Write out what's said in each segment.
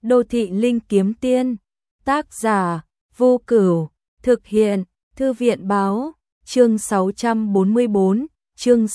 Đô thị linh kiếm tiên, tác giả Vô Cửu, thực hiện Thư viện báo, chương 644, chương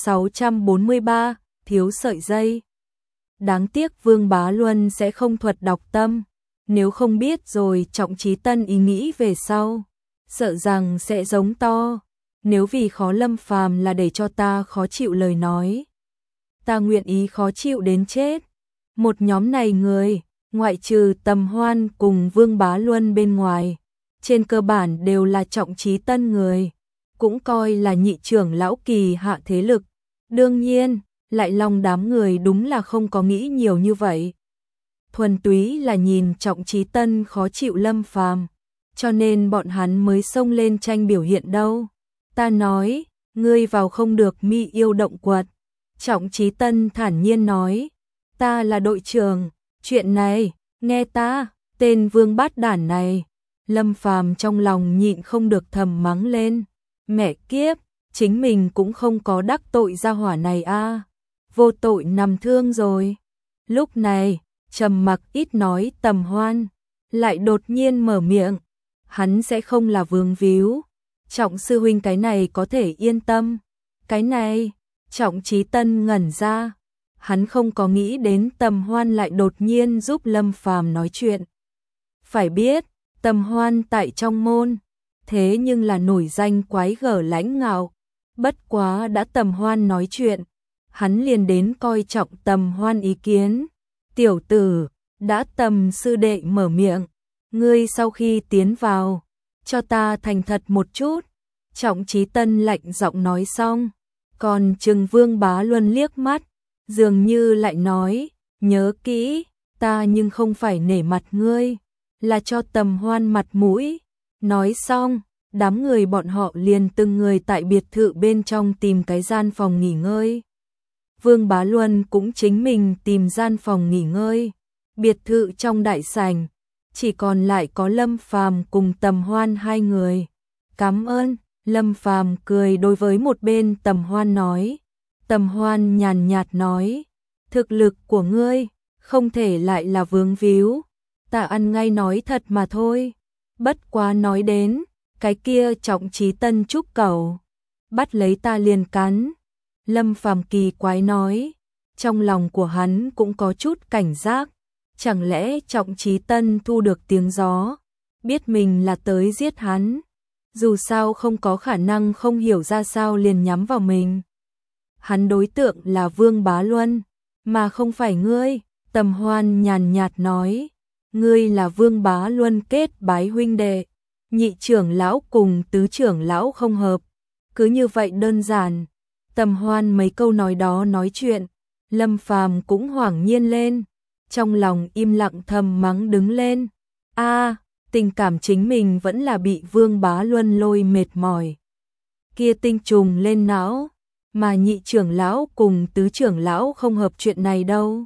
643, thiếu sợi dây. Đáng tiếc Vương Bá Luân sẽ không thuật đọc tâm, nếu không biết rồi Trọng Chí Tân ý nghĩ về sau, sợ rằng sẽ giống to, nếu vì khó Lâm Phàm là để cho ta khó chịu lời nói. Ta nguyện ý khó chịu đến chết. Một nhóm này người, ngoại trừ Tầm Hoan cùng Vương Bá Luân bên ngoài, trên cơ bản đều là Trọng Chí Tân người, cũng coi là nhị trưởng lão kỳ hạ thế lực. Đương nhiên, lại lòng đám người đúng là không có nghĩ nhiều như vậy. Thuần túy là nhìn Trọng Chí Tân khó chịu Lâm Phàm, cho nên bọn hắn mới xông lên tranh biểu hiện đâu. Ta nói, ngươi vào không được Mi Yêu Động Quật. Trọng Chí Tân thản nhiên nói, ta là đội trưởng, chuyện này, nghe ta, tên vương bát đản này. Lâm Phàm trong lòng nhịn không được thầm mắng lên, mẹ kiếp, chính mình cũng không có đắc tội gia hỏa này a, vô tội nằm thương rồi. Lúc này, trầm mặc ít nói Tầm Hoan, lại đột nhiên mở miệng, hắn sẽ không là vướng víu, Trọng sư huynh cái này có thể yên tâm. Cái này, Trọng Chí Tân ngẩn ra, hắn không có nghĩ đến Tầm Hoan lại đột nhiên giúp Lâm Phàm nói chuyện. Phải biết, Tầm Hoan tại trong môn, thế nhưng là nổi danh quái gở lãnh ngạo, bất quá đã Tầm Hoan nói chuyện, hắn liền đến coi trọng Tầm Hoan ý kiến. Tiểu tử, đã Tầm sư đệ mở miệng, ngươi sau khi tiến vào, cho ta thành thật một chút. Trọng Chí Tân lạnh giọng nói xong, còn trừng Vương Bá Luân liếc mắt, dường như lại nói, nhớ kỹ, ta nhưng không phải nể mặt ngươi, là cho Tầm Hoan mặt mũi. Nói xong, đám người bọn họ liền từng người tại biệt thự bên trong tìm cái gian phòng nghỉ ngơi. Vương Bá Luân cũng chính mình tìm gian phòng nghỉ ngơi. Biệt thự trong đại sảnh, chỉ còn lại có Lâm Phàm cùng Tầm Hoan hai người. Cảm ơn. Lâm Phàm cười đối với một bên Tầm Hoan nói. Tầm Hoan nhàn nhạt nói, thực lực của ngươi không thể lại là vướng víu, ta ăn ngay nói thật mà thôi. Bất quá nói đến, cái kia Trọng Chí Tân trúc cẩu, bắt lấy ta liền cắn. Lâm Phàm kỳ quái nói, trong lòng của hắn cũng có chút cảnh giác, chẳng lẽ Trọng Chí Tân thu được tiếng gió, biết mình là tới giết hắn, dù sao không có khả năng không hiểu ra sao liền nhắm vào mình. Hắn đối tượng là Vương Bá Luân, mà không phải ngươi. Tầm Hoan nhàn nhạt nói, ngươi là Vương Bá Luân kết bái huynh đệ, nhị trưởng lão cùng tứ trưởng lão không hợp, cứ như vậy đơn giản. Tầm Hoan mấy câu nói đó nói chuyện, Lâm Phàm cũng hoảng nhiên lên, trong lòng im lặng thầm mắng đứng lên. A, tình cảm chính mình vẫn là bị Vương Bá Luân lôi mệt mỏi. Kia tinh trùng lên não, mà nhị trưởng lão cùng tứ trưởng lão không hợp chuyện này đâu.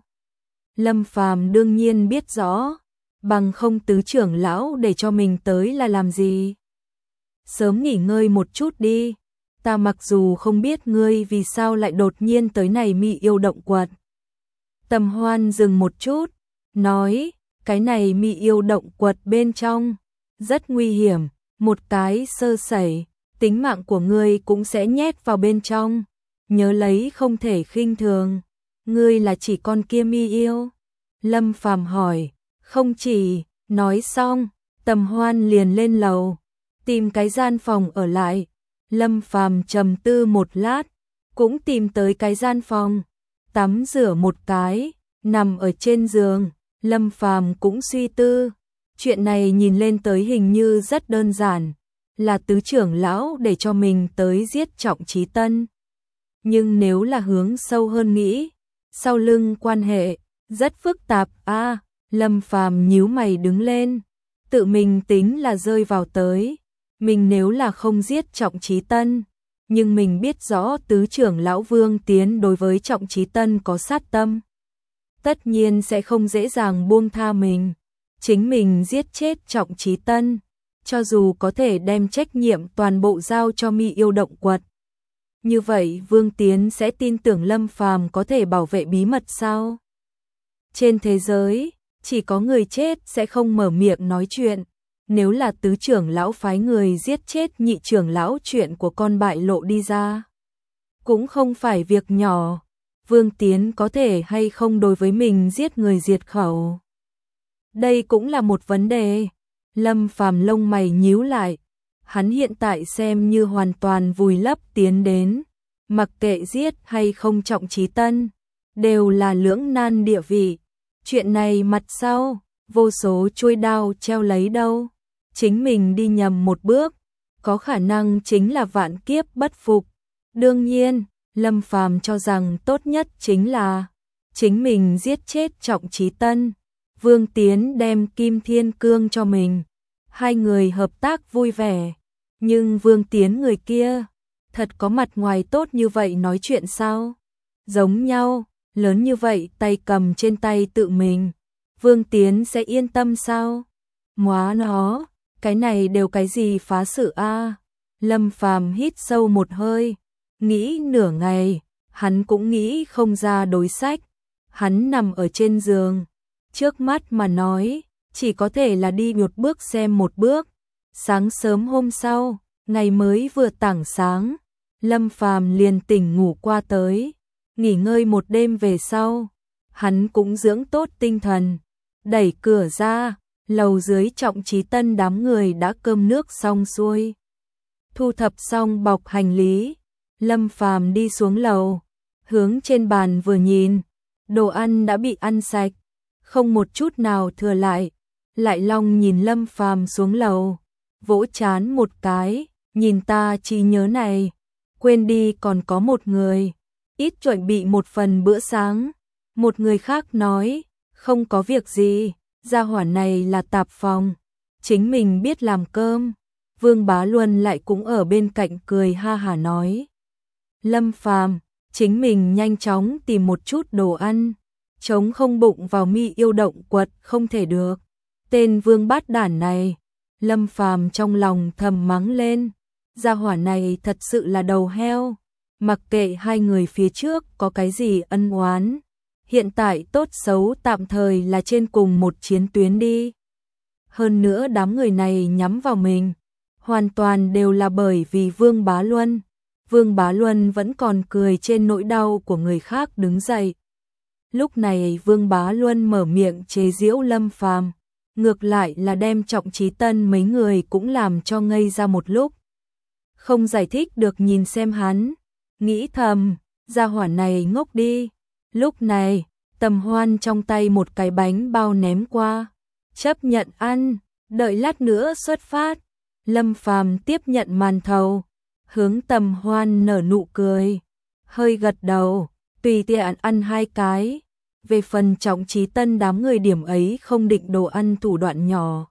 Lâm Phàm đương nhiên biết rõ, bằng không tứ trưởng lão để cho mình tới là làm gì. Sớm nghỉ ngơi một chút đi, ta mặc dù không biết ngươi vì sao lại đột nhiên tới này Mi Yêu Động Quật. Tầm Hoan dừng một chút, nói, cái này Mi Yêu Động Quật bên trong rất nguy hiểm, một cái sơ sẩy, tính mạng của ngươi cũng sẽ nhét vào bên trong, nhớ lấy không thể khinh thường. Ngươi là chỉ con kia Mi Yêu? Lâm Phàm hỏi. Không chỉ. Nói xong, Tầm Hoan liền lên lầu, tìm cái gian phòng ở lại. Lâm Phàm trầm tư một lát, cũng tìm tới cái gian phòng, tắm rửa một cái, nằm ở trên giường. Lâm Phàm cũng suy tư, chuyện này nhìn lên tới hình như rất đơn giản, là tứ trưởng lão để cho mình tới giết Trọng Chí Tân. Nhưng nếu là hướng sâu hơn nghĩ, sau lưng quan hệ rất phức tạp a. Lâm Phàm nhíu mày đứng lên, tự mình tính là rơi vào tới, mình nếu là không giết Trọng Chí Tân, nhưng mình biết rõ tứ trưởng lão Vương Tiến đối với Trọng Chí Tân có sát tâm, tất nhiên sẽ không dễ dàng buông tha mình. Chính mình giết chết Trọng Chí Tân, cho dù có thể đem trách nhiệm toàn bộ giao cho Mi Yêu Động Quật, như vậy Vương Tiến sẽ tin tưởng Lâm Phàm có thể bảo vệ bí mật sao? Trên thế giới, chỉ có người chết sẽ không mở miệng nói chuyện. Nếu là tứ trưởng lão phái người giết chết nhị trưởng lão, chuyện của con bại lộ đi ra cũng không phải việc nhỏ. Vương Tiến có thể hay không đối với mình giết người diệt khẩu, đây cũng là một vấn đề. Lâm Phàm lông mày nhíu lại, hắn hiện tại xem như hoàn toàn vùi lấp tiến đến, mặc kệ giết hay không Trọng Chí Tân, đều là lưỡng nan địa vị. Chuyện này mặt sau, vô số chuôi đao treo lấy đâu. Chính mình đi nhầm một bước, có khả năng chính là vạn kiếp bất phục. Đương nhiên, Lâm Phàm cho rằng tốt nhất chính là chính mình giết chết Trọng Chí Tân. Vương Tiến đem Kim Thiên Cương cho mình, hai người hợp tác vui vẻ. Nhưng Vương Tiến người kia, thật có mặt ngoài tốt như vậy nói chuyện sao? Giống nhau, lớn như vậy tay cầm trên tay tự mình, Vương Tiến sẽ yên tâm sao? Móa nó, cái này đều cái gì phá sự a? Lâm Phàm hít sâu một hơi, nghĩ nửa ngày, hắn cũng nghĩ không ra đối sách. Hắn nằm ở trên giường, trước mắt mà nói, chỉ có thể là đi một bước xem một bước. Sáng sớm hôm sau, ngày mới vừa tảng sáng, Lâm Phàm liền tỉnh ngủ qua tới, nghỉ ngơi một đêm về sau, hắn cũng dưỡng tốt tinh thần, đẩy cửa ra, lầu dưới Trọng Chí Tân đám người đã cơm nước xong xuôi. Thu thập xong bọc hành lý, Lâm Phàm đi xuống lầu, hướng trên bàn vừa nhìn, đồ ăn đã bị ăn sạch, không một chút nào thừa lại. Lại Long nhìn Lâm Phàm xuống lầu, vỗ trán một cái, nhìn ta trí nhớ này, quên đi còn có một người, ít chuẩn bị một phần bữa sáng. Một người khác nói, không có việc gì, gia hỏa này là tạp phòng, chính mình biết làm cơm. Vương Bá Luân lại cũng ở bên cạnh cười ha hả nói, Lâm Phàm, chính mình nhanh chóng tìm một chút đồ ăn, chống không bụng vào Mi Yêu Động Quật không thể được. Tên Vương bát đản này, Lâm Phàm trong lòng thầm mắng lên, gia hỏa này thật sự là đầu heo. Mặc kệ hai người phía trước có cái gì ân oán, hiện tại tốt xấu tạm thời là trên cùng một chiến tuyến đi. Hơn nữa đám người này nhắm vào mình, hoàn toàn đều là bởi vì Vương Bá Luân. Vương Bá Luân vẫn còn cười trên nỗi đau của người khác đứng dậy. Lúc này Vương Bá Luân mở miệng chế giễu Lâm Phàm, ngược lại là đem Trọng Chí Tân mấy người cũng làm cho ngây ra một lúc. Không giải thích được nhìn xem hắn, nghĩ thầm, gia hỏa này ngốc đi. Lúc này, Tầm Hoan trong tay một cái bánh bao ném qua, chấp nhận ăn, đợi lát nữa xuất phát. Lâm Phàm tiếp nhận màn thầu, hướng Tầm Hoan nở nụ cười, hơi gật đầu, tùy tiện ăn hai cái. Về phần Trọng Chí Tân đám người điểm ấy không định đồ ăn thủ đoạn nhỏ,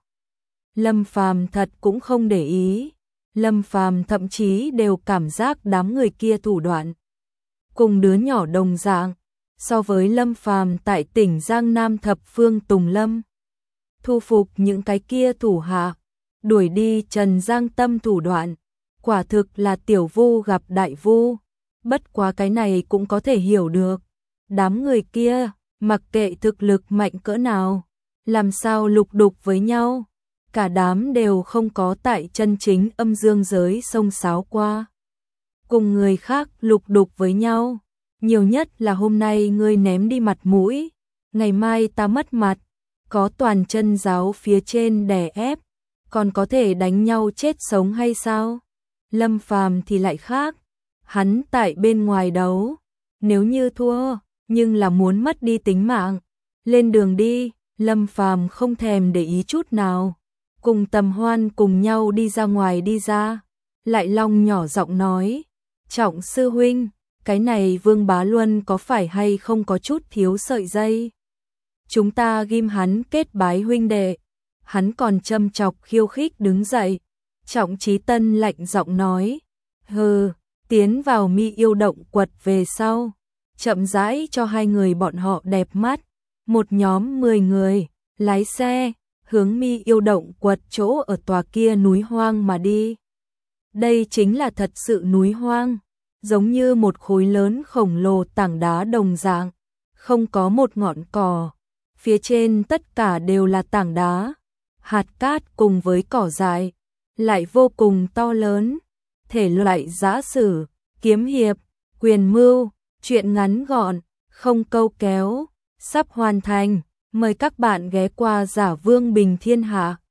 Lâm Phàm thật cũng không để ý. Lâm Phàm thậm chí đều cảm giác đám người kia thủ đoạn cùng đứa nhỏ đồng dạng. So với Lâm Phàm tại tỉnh Giang Nam thập phương Tùng Lâm, thu phục những cái kia thủ hạ, đuổi đi Trần Giang Tâm thủ đoạn, quả thực là tiểu vu gặp đại vu. Bất quá cái này cũng có thể hiểu được, đám người kia mặc kệ thực lực mạnh cỡ nào, làm sao lục đục với nhau, cả đám đều không có tại chân chính âm dương giới xông xáo qua. Cùng người khác lục đục với nhau, nhiều nhất là hôm nay ngươi ném đi mặt mũi, ngày mai ta mất mặt, có toàn chân giáo phía trên đè ép, còn có thể đánh nhau chết sống hay sao? Lâm Phàm thì lại khác, hắn tại bên ngoài đấu, nếu như thua, nhưng là muốn mất đi tính mạng. Lên đường đi, Lâm Phàm không thèm để ý chút nào, cùng Tầm Hoan cùng nhau đi ra ngoài đi ra. Lại Long nhỏ giọng nói, Trọng sư huynh, cái này Vương Bá Luân có phải hay không có chút thiếu sợi dây? Chúng ta ghim hắn kết bái huynh đệ. Hắn còn châm chọc khiêu khích đứng dậy. Trọng Chí Tân lạnh giọng nói, hừ, tiến vào Mi Yêu Động Quật về sau, chậm rãi cho hai người bọn họ đẹp mắt. Một nhóm 10 người, lái xe, hướng Mi Yêu Động Quật chỗ ở tòa kia núi hoang mà đi. Đây chính là thật sự núi hoang, giống như một khối lớn khổng lồ tảng đá đồng dạng, không có một ngọn cỏ. phía trên tất cả đều là tảng đá, hạt cát cùng với cỏ dại, lại vô cùng to lớn. Thể loại giã sử, kiếm hiệp, quyền mưu, truyện ngắn gọn, không câu kéo, sắp hoàn thành. Mời các bạn ghé qua Giả Vương Bình Thiên Hạ.